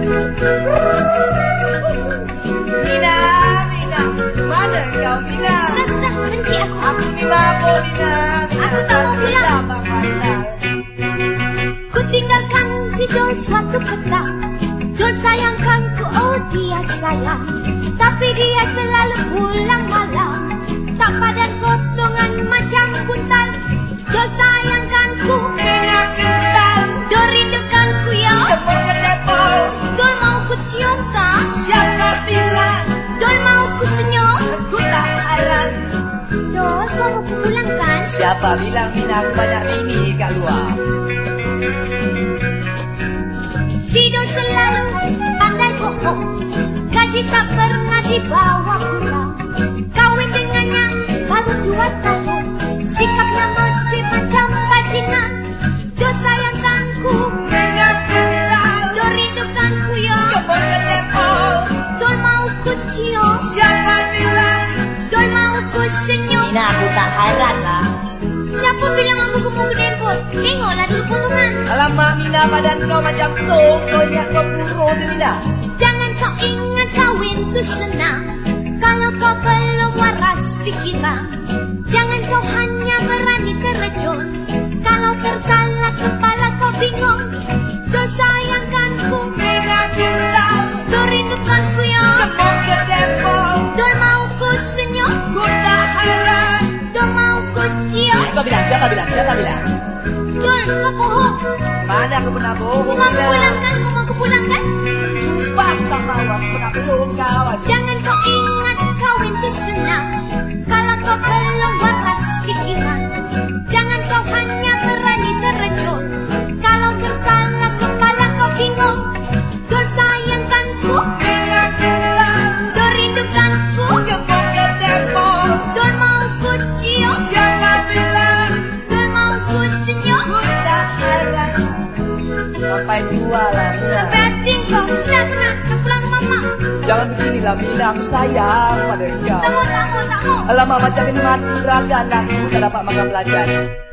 Mina, Mina, mana kau Mina? Sudah, benci aku. Aku ni mabuk Mina. Aku tak mau pulang. Ku tinggalkan si Dol suatu petang. Dol sayangkanku, oh dia sayang. Tapi dia selalu pulang malam. Tak padan potongan macam buntal. Dol sayangkanku, Mina kental. Dol rindukanku ya. Tepuk ke depol. Dol mau ku cium tak? Siapa bilang? Dol mau ku senyum? Aku tak heran. Dol, kau mau ku pulangkan? Siapa bilang Mina aku banyak bini kat luar? Si Dol selalu pandai bohong. Gaji tak pernah dibawa pulang. Kawin dengannya baru 2 tahun. Sikapnya masih macam bajingan. Dol sayangkanku, Mina kental. Dol rindukanku ya. Tepuk ke depol. Dol mau ku cium? Siapa bilang? Dol mau ku senyum? Mina aku tak heran lah. Siapa bilang aku gemuk ke dempot? Tengoklah dulu potongan. Alamak Mina, badan kau macam tu. Kau ingat kau kurus ni Mina? Jangan kau ingat kawin tu senang. Kalau kau belum waras pikiran. Jangan kau hanya berani terjun. Kalau tersalah kepala kau bingung. Dol sayangkanku, Mina kental. Dol rindukanku ya. Tepuk ke depol. Dol mau ku senyum? Ku tak heran. Dol mau ku cium? Kau bilang, siapa bilang? Siapa bilang? Dol, kau bohong. Mana aku pernah bohong? Kau mau ku pulangkan? Kau mau ku pulangkan? Sumpah aku tak mau. Aku pernah peluk kau. Jangan kau ingat kawin tu senang. Kalau kau belum waras pikiran. Jangan kau hanya berani terjun. Kalau tersalah kepala kau bingung. Dol sayangkanku, Mina kental. Dol rindukanku. Tepuk ke depol. Dol mau ku cium? Siapa bilang? Dol mau ku senyum? Ku tak heran. Sampai tua lah Mina. Kebeting kau, dah kena pulang mama. Jangan beginilah Mina. Aku sayang pada kau. Tak mau. Alamak macam ini mati beragan lah. Aku tak dapat makan pelajar.